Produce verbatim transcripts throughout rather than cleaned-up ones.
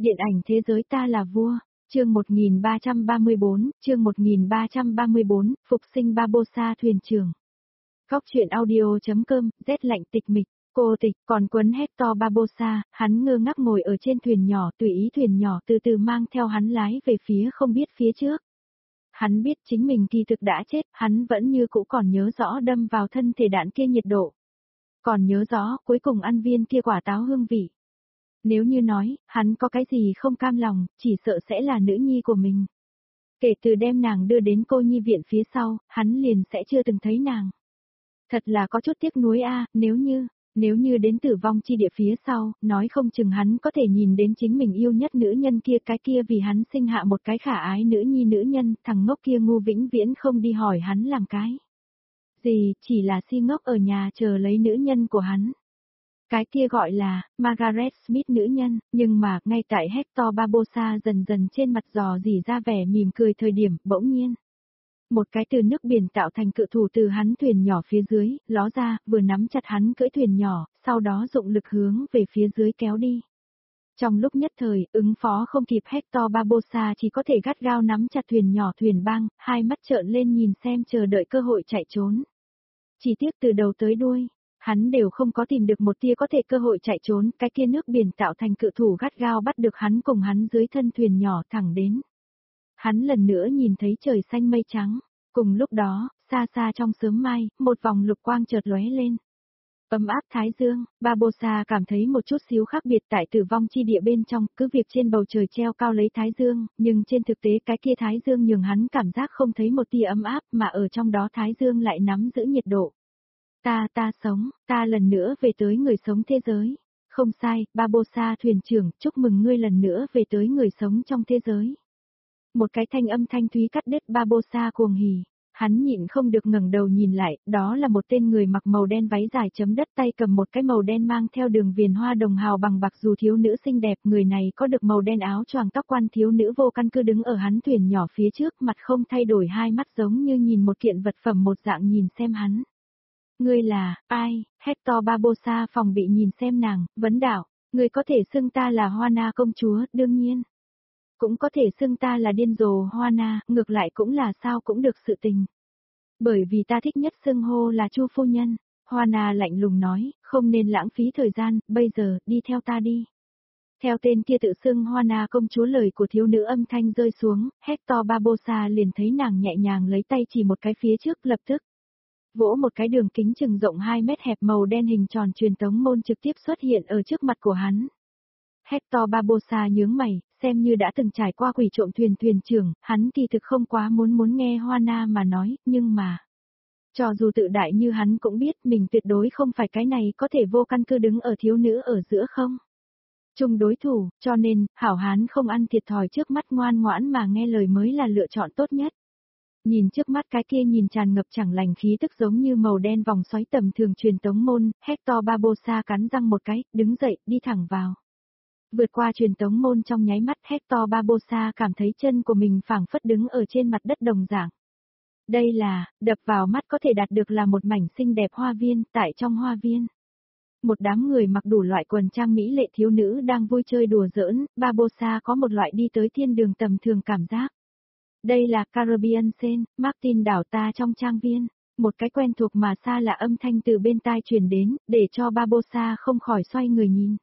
Điện ảnh thế giới ta là vua, chương một nghìn ba trăm ba mươi tư, chương một nghìn ba trăm ba mươi tư, phục sinh Barbossa thuyền trưởng. Góc truyện audio.com, rét lạnh tịch mịch, cô tịch, còn quấn Hector Barbossa, hắn ngơ ngác ngồi ở trên thuyền nhỏ, tùy ý thuyền nhỏ từ từ mang theo hắn lái về phía không biết phía trước. Hắn biết chính mình kỳ thực đã chết, hắn vẫn như cũ còn nhớ rõ đâm vào thân thể đạn kia nhiệt độ. Còn nhớ rõ cuối cùng ăn viên kia quả táo hương vị. Nếu như nói, hắn có cái gì không cam lòng, chỉ sợ sẽ là nữ nhi của mình. Kể từ đem nàng đưa đến cô nhi viện phía sau, hắn liền sẽ chưa từng thấy nàng. Thật là có chút tiếc nuối a, nếu như, nếu như đến tử vong chi địa phía sau, nói không chừng hắn có thể nhìn đến chính mình yêu nhất nữ nhân kia, cái kia vì hắn sinh hạ một cái khả ái nữ nhi nữ nhân, thằng ngốc kia ngu vĩnh viễn không đi hỏi hắn làm cái gì, chỉ là si ngốc ở nhà chờ lấy nữ nhân của hắn. Cái kia gọi là Margaret Smith nữ nhân, nhưng mà ngay tại Hector Barbossa dần dần trên mặt giò dỉ ra vẻ mỉm cười thời điểm, bỗng nhiên. Một cái từ nước biển tạo thành cự thủ từ hắn thuyền nhỏ phía dưới, ló ra, vừa nắm chặt hắn cưỡi thuyền nhỏ, sau đó dụng lực hướng về phía dưới kéo đi. Trong lúc nhất thời, ứng phó không kịp Hector Barbossa chỉ có thể gắt gao nắm chặt thuyền nhỏ thuyền băng, hai mắt trợn lên nhìn xem chờ đợi cơ hội chạy trốn. Chỉ tiếc từ đầu tới đuôi. Hắn đều không có tìm được một tia có thể cơ hội chạy trốn, cái kia nước biển tạo thành cự thủ gắt gao bắt được hắn cùng hắn dưới thân thuyền nhỏ thẳng đến. Hắn lần nữa nhìn thấy trời xanh mây trắng, cùng lúc đó, xa xa trong sớm mai, một vòng lục quang chợt lóe lên. Ấm áp thái dương, Barbossa cảm thấy một chút xíu khác biệt tại tử vong chi địa bên trong, cứ việc trên bầu trời treo cao lấy thái dương, nhưng trên thực tế cái kia thái dương nhường hắn cảm giác không thấy một tia ấm áp mà ở trong đó thái dương lại nắm giữ nhiệt độ. Ta, ta sống, ta lần nữa về tới người sống thế giới. Không sai, Barbossa thuyền trưởng, chúc mừng ngươi lần nữa về tới người sống trong thế giới. Một cái thanh âm thanh thúy cắt đứt Barbossa cuồng hỉ. Hắn nhịn không được ngẩng đầu nhìn lại, đó là một tên người mặc màu đen váy dài chấm đất tay cầm một cái màu đen mang theo đường viền hoa đồng hào bằng bạc dù thiếu nữ xinh đẹp. Người này có được màu đen áo choàng tóc quan thiếu nữ vô căn cứ đứng ở hắn thuyền nhỏ phía trước, mặt không thay đổi, hai mắt giống như nhìn một kiện vật phẩm một dạng nhìn xem hắn. Ngươi là, ai? Hector Barbossa phòng bị nhìn xem nàng, vấn đạo, ngươi có thể xưng ta là Juana công chúa, đương nhiên. Cũng có thể xưng ta là điên rồ Juana, ngược lại cũng là sao cũng được sự tình. Bởi vì ta thích nhất xưng hô là Chu phu nhân, Juana lạnh lùng nói, không nên lãng phí thời gian, bây giờ, đi theo ta đi. Theo tên kia tự xưng Juana công chúa lời của thiếu nữ âm thanh rơi xuống, Hector Barbossa liền thấy nàng nhẹ nhàng lấy tay chỉ một cái phía trước lập tức. Vỗ một cái đường kính chừng rộng hai mét hẹp màu đen hình tròn truyền tống môn trực tiếp xuất hiện ở trước mặt của hắn. Hector Barbossa nhướng mày, xem như đã từng trải qua quỷ trộm thuyền thuyền trưởng, hắn kỳ thực không quá muốn muốn nghe Juana mà nói, nhưng mà. Cho dù tự đại như hắn cũng biết mình tuyệt đối không phải cái này có thể vô căn cứ đứng ở thiếu nữ ở giữa không. Chung đối thủ, cho nên, hảo hán không ăn thiệt thòi trước mắt, ngoan ngoãn mà nghe lời mới là lựa chọn tốt nhất. Nhìn trước mắt cái kia nhìn tràn ngập chẳng lành khí tức giống như màu đen vòng xoáy tầm thường truyền tống môn, Hector Barbossa cắn răng một cái, đứng dậy, đi thẳng vào. Vượt qua truyền tống môn trong nháy mắt Hector Barbossa cảm thấy chân của mình phảng phất đứng ở trên mặt đất đồng dạng. Đây là, đập vào mắt có thể đạt được là một mảnh xinh đẹp hoa viên, tại trong hoa viên. Một đám người mặc đủ loại quần trang mỹ lệ thiếu nữ đang vui chơi đùa giỡn, Barbossa có một loại đi tới thiên đường tầm thường cảm giác. Đây là Caribbean Sen, Martin đảo ta trong trang viên, một cái quen thuộc mà xa lạ âm thanh từ bên tai truyền đến, để cho Barbossa không khỏi xoay người nhìn.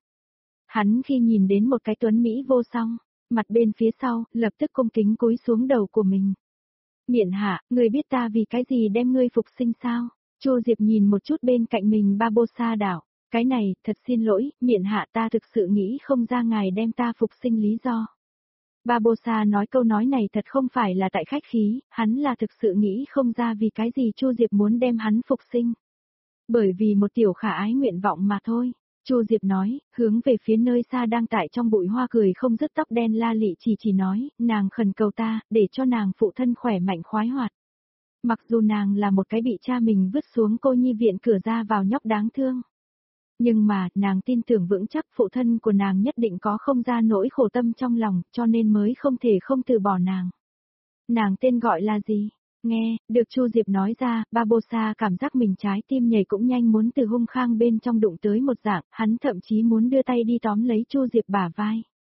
Hắn khi nhìn đến một cái tuấn Mỹ vô song, mặt bên phía sau, lập tức cung kính cúi xuống đầu của mình. Miện hạ, người biết ta vì cái gì đem ngươi phục sinh sao? Chu Diệp nhìn một chút bên cạnh mình Barbossa đảo, cái này, thật xin lỗi, miện hạ ta thực sự nghĩ không ra ngài đem ta phục sinh lý do. Barbossa nói câu nói này thật không phải là tại khách khí, hắn là thực sự nghĩ không ra vì cái gì Chu Diệp muốn đem hắn phục sinh. Bởi vì một tiểu khả ái nguyện vọng mà thôi. Chu Diệp nói, hướng về phía nơi xa đang tại trong bụi hoa cười không dứt tóc đen La Lị chỉ chỉ nói, nàng khẩn cầu ta, để cho nàng phụ thân khỏe mạnh khoái hoạt. Mặc dù nàng là một cái bị cha mình vứt xuống cô nhi viện cửa ra vào nhóc đáng thương. Nhưng mà, nàng tin tưởng vững chắc phụ thân của nàng nhất định có không ra nỗi khổ tâm trong lòng, cho nên mới không thể không từ bỏ nàng. Nàng tên gọi là gì? Nghe, được Chu Diệp nói ra, Barbossa cảm giác mình trái tim nhảy cũng nhanh muốn từ hung khang bên trong đụng tới một dạng, hắn thậm chí muốn đưa tay đi tóm lấy Chu Diệp bả vai.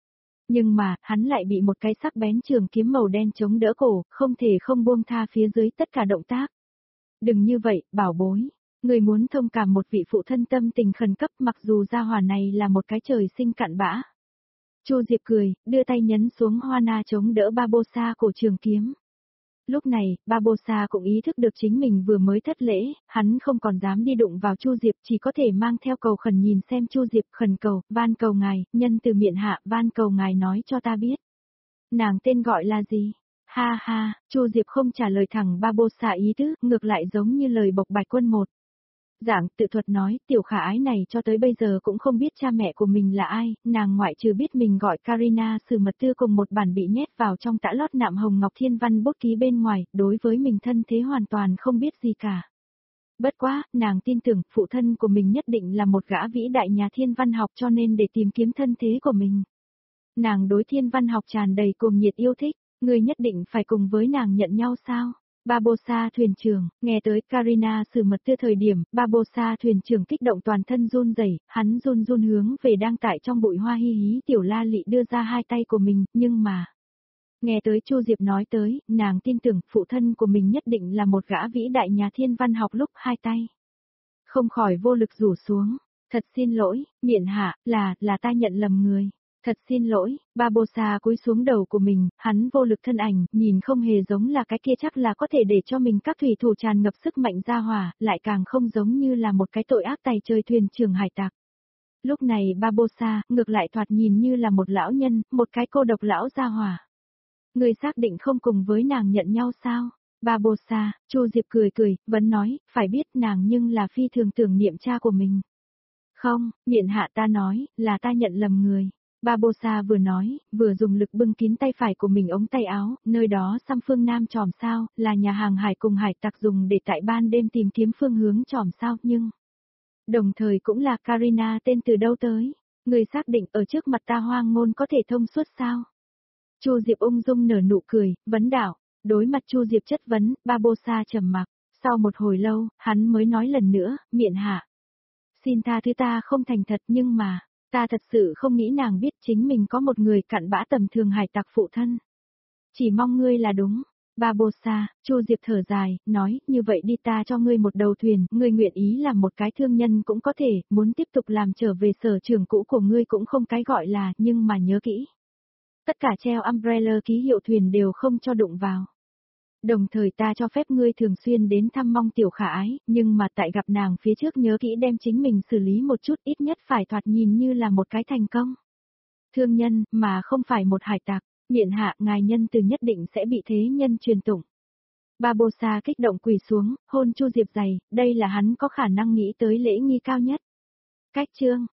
Nhưng mà, hắn lại bị một cái sắc bén trường kiếm màu đen chống đỡ cổ, không thể không buông tha phía dưới tất cả động tác. Đừng như vậy, bảo bối. Người muốn thông cảm một vị phụ thân tâm tình khẩn cấp mặc dù gia hỏa này là một cái trời sinh cặn bã. Chu Diệp cười, đưa tay nhấn xuống hoa na chống đỡ Barbossa cổ trường kiếm. Lúc này, Barbossa cũng ý thức được chính mình vừa mới thất lễ, hắn không còn dám đi đụng vào Chu Diệp, chỉ có thể mang theo cầu khẩn nhìn xem Chu Diệp, khẩn cầu, van cầu ngài, nhân từ miệng hạ, van cầu ngài nói cho ta biết. Nàng tên gọi là gì? Ha ha, Chu Diệp không trả lời thẳng Barbossa ý tứ, ngược lại giống như lời bộc bạch quân một. Giảng tự thuật nói, tiểu khả ái này cho tới bây giờ cũng không biết cha mẹ của mình là ai, nàng ngoại trừ biết mình gọi Karina Sử Mật Tư cùng một bản bị nhét vào trong tã lót nạm hồng ngọc thiên văn bút ký bên ngoài, đối với mình thân thế hoàn toàn không biết gì cả. Bất quá, nàng tin tưởng phụ thân của mình nhất định là một gã vĩ đại nhà thiên văn học cho nên để tìm kiếm thân thế của mình. Nàng đối thiên văn học tràn đầy cuồng nhiệt yêu thích, người nhất định phải cùng với nàng nhận nhau sao? Barbossa thuyền trưởng, nghe tới Karina Sử Mật Tư thời điểm, Barbossa thuyền trưởng kích động toàn thân run rẩy, hắn run run hướng về đang tại trong bụi hoa hi hí tiểu la lị đưa ra hai tay của mình, nhưng mà... Nghe tới Chu Diệp nói tới, nàng tin tưởng phụ thân của mình nhất định là một gã vĩ đại nhà thiên văn học lúc hai tay. Không khỏi vô lực rủ xuống, thật xin lỗi, miện hạ, là, là ta nhận lầm người. Thật xin lỗi, Barbossa cúi xuống đầu của mình, hắn vô lực thân ảnh, nhìn không hề giống là cái kia chắc là có thể để cho mình các thủy thủ tràn ngập sức mạnh ra hỏa, lại càng không giống như là một cái tội ác tày trời thuyền trưởng hải tặc. Lúc này Barbossa, ngược lại thoạt nhìn như là một lão nhân, một cái cô độc lão ra hỏa. Người xác định không cùng với nàng nhận nhau sao? Barbossa, Chu Diệp cười cười, vẫn nói, phải biết nàng nhưng là phi thường tưởng niệm cha của mình. Không, miện hạ ta nói, là ta nhận lầm người. Barbossa vừa nói, vừa dùng lực bưng kín tay phải của mình ống tay áo, nơi đó xăm phương Nam tròm sao, là nhà hàng hải cùng hải tặc dùng để tại ban đêm tìm kiếm phương hướng tròm sao, nhưng... Đồng thời cũng là Karina tên từ đâu tới, người xác định ở trước mặt ta hoang ngôn có thể thông suốt sao? Chu Diệp ung dung nở nụ cười, vấn đạo, đối mặt Chu Diệp chất vấn, Barbossa trầm mặc, sau một hồi lâu, hắn mới nói lần nữa, miện hạ. Xin tha thứ ta không thành thật nhưng mà... Ta thật sự không nghĩ nàng biết chính mình có một người cặn bã tầm thường hải tặc phụ thân. Chỉ mong ngươi là đúng. Barbossa, Chu Diệp thở dài, nói, như vậy đi ta cho ngươi một đầu thuyền, ngươi nguyện ý làm một cái thương nhân cũng có thể, muốn tiếp tục làm trở về sở trường cũ của ngươi cũng không cái gọi là, nhưng mà nhớ kỹ. Tất cả treo umbrella ký hiệu thuyền đều không cho đụng vào. Đồng thời ta cho phép ngươi thường xuyên đến thăm mong tiểu khả ái, nhưng mà tại gặp nàng phía trước nhớ kỹ đem chính mình xử lý một chút ít nhất phải thoạt nhìn như là một cái thành công. Thương nhân, mà không phải một hải tặc, miện hạ ngài nhân từ nhất định sẽ bị thế nhân truyền tụng. Barbossa kích động quỳ xuống, hôn Chu Diệp dày, đây là hắn có khả năng nghĩ tới lễ nghi cao nhất. Cách chương,